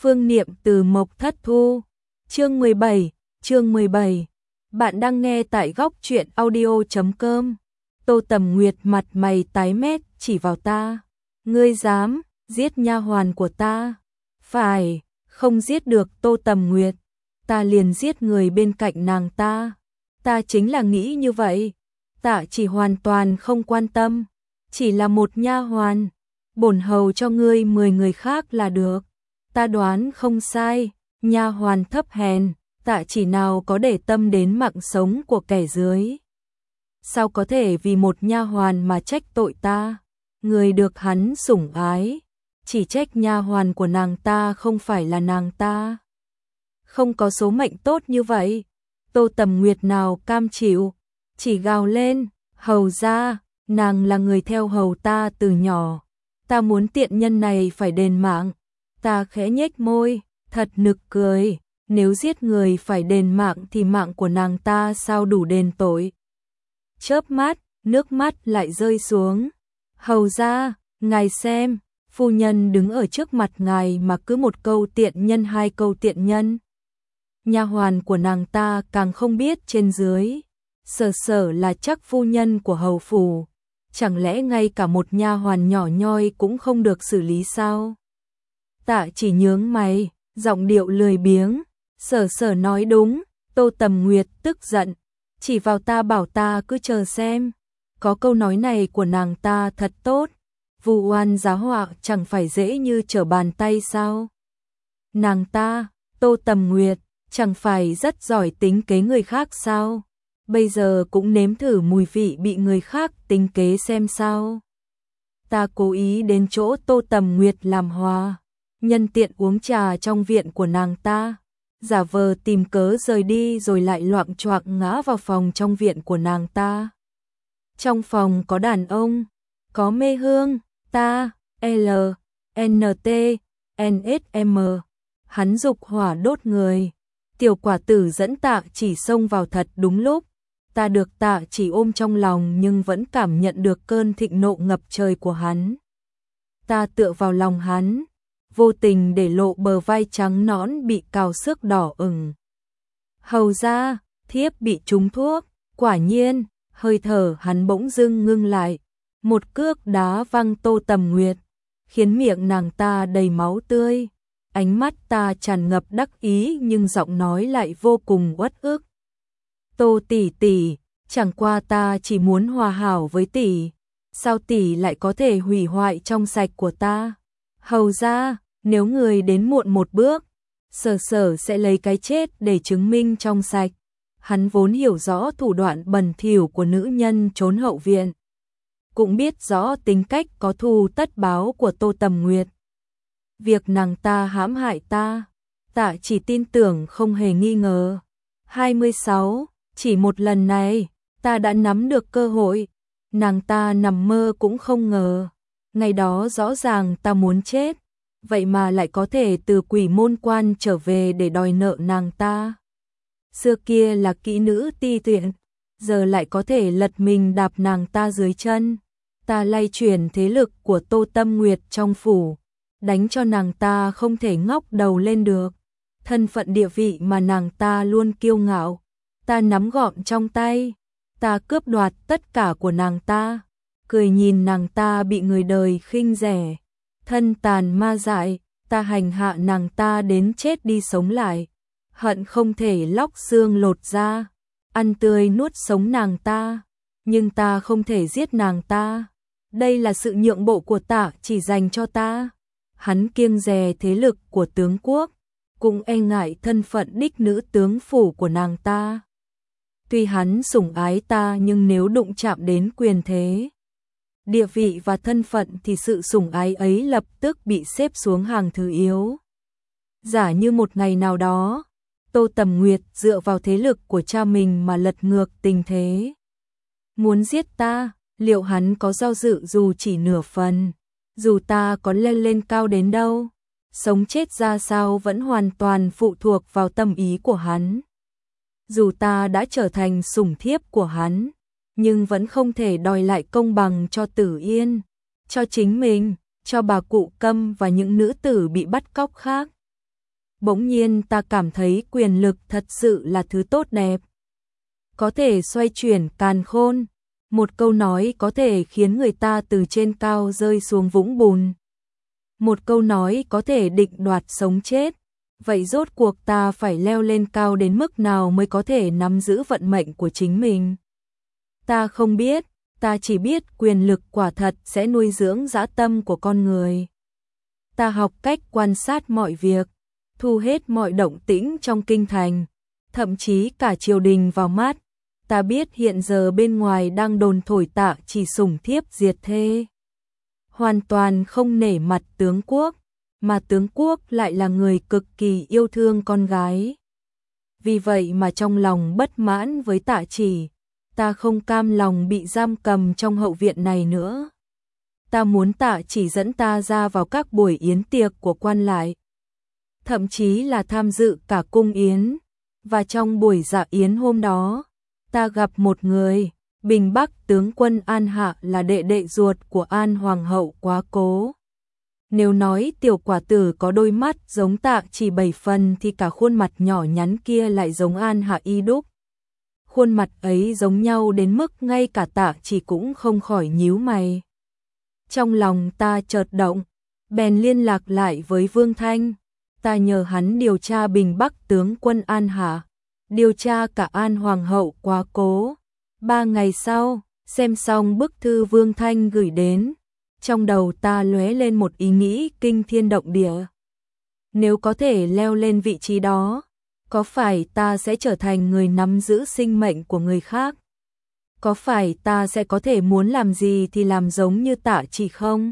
Phương Niệm từ Mộc Thất Thu. Chương 17. Bạn đang nghe tại góc truyện audio.com. Tô Tầm Nguyệt mặt mày tái mét chỉ vào ta. Ngươi dám giết nha hoàn của ta? Phải, không giết được Tô Tầm Nguyệt, ta liền giết người bên cạnh nàng ta. Ta chính là nghĩ như vậy. Tạ chỉ hoàn toàn không quan tâm. Chỉ là một nha hoàn, bổn hầu cho ngươi 10 người khác là được. Ta đoán không sai, nha hoàn thấp hèn, Tạ chỉ nào có để tâm đến mạng sống của kẻ dưới. Sao có thể vì một nha hoàn mà trách tội ta? Người được hắn sủng ái, chỉ trách nha hoàn của nàng ta không phải là nàng ta. Không có số mệnh tốt như vậy. Tô Tầm Nguyệt nào cam chịu, chỉ gào lên, hầu ra, nàng là người theo hầu ta từ nhỏ. Ta muốn tiện nhân này phải đền mạng. Ta khẽ nhếch môi, thật nực cười, nếu giết người phải đền mạng thì mạng của nàng ta sao đủ đền tội. Chớp mắt, nước mắt lại rơi xuống. Hầu ra, ngài xem, phu nhân đứng ở trước mặt ngài mà cứ một câu tiện nhân hai câu tiện nhân. Nha hoàn của nàng ta càng không biết trên dưới, sở là chắc phu nhân của hầu phủ, chẳng lẽ ngay cả một nha hoàn nhỏ nhoi cũng không được xử lý sao? Tạ chỉ nhướng mày, giọng điệu lười biếng, sở nói đúng. Tô Tầm Nguyệt tức giận, chỉ vào ta bảo ta cứ chờ xem. Có câu nói này của nàng ta thật tốt, vu oan giá họa chẳng phải dễ như trở bàn tay sao? Nàng ta, Tô Tầm Nguyệt, chẳng phải rất giỏi tính kế người khác sao? Bây giờ cũng nếm thử mùi vị bị người khác tính kế xem sao. Ta cố ý đến chỗ Tô Tầm Nguyệt làm hòa, nhân tiện uống trà trong viện của nàng ta, giả vờ tìm cớ rời đi rồi lại loạng choạng ngã vào phòng trong viện của nàng ta. Trong phòng có đàn ông, có mê hương, ta, L, NT, NSM. Hắn dục hỏa đốt người. Tiểu quả tử dẫn Tạ chỉ xông vào thật đúng lúc. Ta được Tạ chỉ ôm trong lòng nhưng vẫn cảm nhận được cơn thịnh nộ ngập trời của hắn. Ta tựa vào lòng hắn, vô tình để lộ bờ vai trắng nõn bị cào xước đỏ ửng. Hầu ra, thiếp bị trúng thuốc. Quả nhiên, hơi thở hắn bỗng dưng ngưng lại. Một cước đá văng Tô Tầm Nguyệt, khiến miệng nàng ta đầy máu tươi. Ánh mắt ta tràn ngập đắc ý nhưng giọng nói lại vô cùng uất ức. Tô tỷ tỷ, chẳng qua ta chỉ muốn hòa hảo với tỷ. Sao tỷ lại có thể hủy hoại trong sạch của ta? Hầu ra, nếu người đến muộn một bước, sở sẽ lấy cái chết để chứng minh trong sạch. Hắn vốn hiểu rõ thủ đoạn bẩn thỉu của nữ nhân trốn hậu viện, cũng biết rõ tính cách có thù tất báo của Tô Tầm Nguyệt. Việc nàng ta hãm hại ta, Tạ chỉ tin tưởng không hề nghi ngờ. 26, chỉ một lần này, ta đã nắm được cơ hội. Nàng ta nằm mơ cũng không ngờ. Ngày đó rõ ràng ta muốn chết, vậy mà lại có thể từ Quỷ Môn Quan trở về để đòi nợ nàng ta. Xưa kia là kỹ nữ ti tiện, giờ lại có thể lật mình đạp nàng ta dưới chân. Ta lay chuyển thế lực của Tô Tầm Nguyệt trong phủ, đánh cho nàng ta không thể ngóc đầu lên được. Thân phận địa vị mà nàng ta luôn kiêu ngạo, ta nắm gọn trong tay. Ta cướp đoạt tất cả của nàng ta, cười nhìn nàng ta bị người đời khinh rẻ. Thân tàn ma dại, ta hành hạ nàng ta đến chết đi sống lại, hận không thể lóc xương lột da, ăn tươi nuốt sống nàng ta. Nhưng ta không thể giết nàng ta. Đây là sự nhượng bộ của Tạ chỉ dành cho ta. Hắn kiêng dè thế lực của tướng quốc, cũng e ngại thân phận đích nữ tướng phủ của nàng ta. Tuy hắn sủng ái ta nhưng nếu đụng chạm đến quyền thế, địa vị và thân phận thì sự sủng ái ấy lập tức bị xếp xuống hàng thứ yếu. Giả như một ngày nào đó, Tô Tầm Nguyệt dựa vào thế lực của cha mình mà lật ngược tình thế, muốn giết ta, liệu hắn có do dự dù chỉ nửa phần? Dù ta có lên cao đến đâu, sống chết ra sao vẫn hoàn toàn phụ thuộc vào tâm ý của hắn. Dù ta đã trở thành sủng thiếp của hắn, nhưng vẫn không thể đòi lại công bằng cho Tử Yên, cho chính mình, cho bà cụ Câm và những nữ tử bị bắt cóc khác. Bỗng nhiên ta cảm thấy quyền lực thật sự là thứ tốt đẹp. Có thể xoay chuyển càn khôn. Một câu nói có thể khiến người ta từ trên cao rơi xuống vũng bùn. Một câu nói có thể định đoạt sống chết. Vậy rốt cuộc ta phải leo lên cao đến mức nào mới có thể nắm giữ vận mệnh của chính mình? Ta không biết, ta chỉ biết quyền lực quả thật sẽ nuôi dưỡng dã tâm của con người. Ta học cách quan sát mọi việc, thu hết mọi động tĩnh trong kinh thành, thậm chí cả triều đình vào mắt. Ta biết hiện giờ bên ngoài đang đồn thổi Tạ Chỉ sủng thiếp diệt thê, hoàn toàn không nể mặt tướng quốc, mà tướng quốc lại là người cực kỳ yêu thương con gái. Vì vậy mà trong lòng bất mãn với Tạ Chỉ, ta không cam lòng bị giam cầm trong hậu viện này nữa. Ta muốn Tạ Chỉ dẫn ta ra vào các buổi yến tiệc của quan lại, thậm chí là tham dự cả cung yến. Và trong buổi dạ yến hôm đó, ta gặp một người, Bình Bắc tướng quân An Hạ là đệ đệ ruột của An Hoàng hậu Quá Cố. Nếu nói tiểu quả tử có đôi mắt giống Tạ Chỉ 7 phần thì cả khuôn mặt nhỏ nhắn kia lại giống An Hạ y đúc. Khuôn mặt ấy giống nhau đến mức ngay cả Tạ Chỉ cũng không khỏi nhíu mày. Trong lòng ta chợt động, bèn liên lạc lại với Vương Thanh. Ta nhờ hắn điều tra Bình Bắc tướng quân An Hạ, điều tra cả An Hoàng hậu Quá Cố. 3 ngày sau, xem xong bức thư Vương Thanh gửi đến, trong đầu ta lóe lên một ý nghĩ kinh thiên động địa. Nếu có thể leo lên vị trí đó, có phải ta sẽ trở thành người nắm giữ sinh mệnh của người khác? Có phải ta sẽ có thể muốn làm gì thì làm giống như Tạ Chỉ không?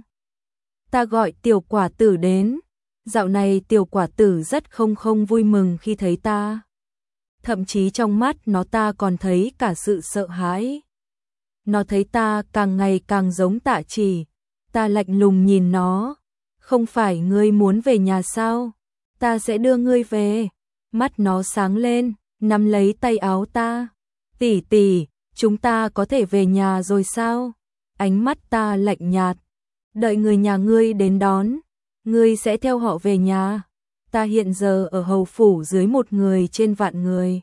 Ta gọi tiểu quả tử đến. Dạo này tiểu quả tử rất không vui mừng khi thấy ta. Thậm chí trong mắt nó ta còn thấy cả sự sợ hãi. Nó thấy ta càng ngày càng giống Tạ Chỉ. Ta lạnh lùng nhìn nó. Không phải ngươi muốn về nhà sao? Ta sẽ đưa ngươi về. Mắt nó sáng lên, nắm lấy tay áo ta. Tỷ tỷ, chúng ta có thể về nhà rồi sao? Ánh mắt ta lạnh nhạt. Đợi người nhà ngươi đến đón, ngươi sẽ theo họ về nhà. Ta hiện giờ ở hầu phủ dưới 1 người trên vạn người,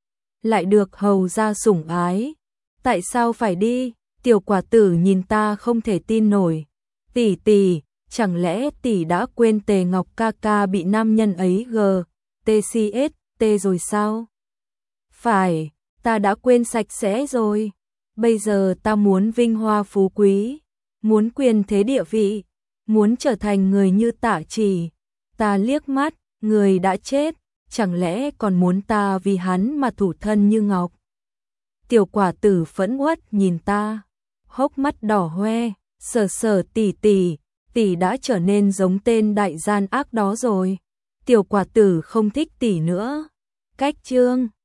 lại được hầu gia sủng ái. Tại sao phải đi? Tiểu quả tử nhìn ta không thể tin nổi. Tỷ tỷ, chẳng lẽ tỷ đã quên Tề Ngọc ca ca bị nam nhân ấy GTCST rồi sao? Phải, ta đã quên sạch sẽ rồi. Bây giờ ta muốn vinh hoa phú quý, muốn quyền thế địa vị, muốn trở thành người như Tạ Chỉ. Ta liếc mắt, người đã chết, chẳng lẽ còn muốn ta vì hắn mà thủ thân như ngọc? Tiểu quả tử phẫn uất nhìn ta, hốc mắt đỏ hoe, sờ tỷ tỷ, tỷ đã trở nên giống tên đại gian ác đó rồi. Tiểu quả tử không thích tỷ nữa. Cách chương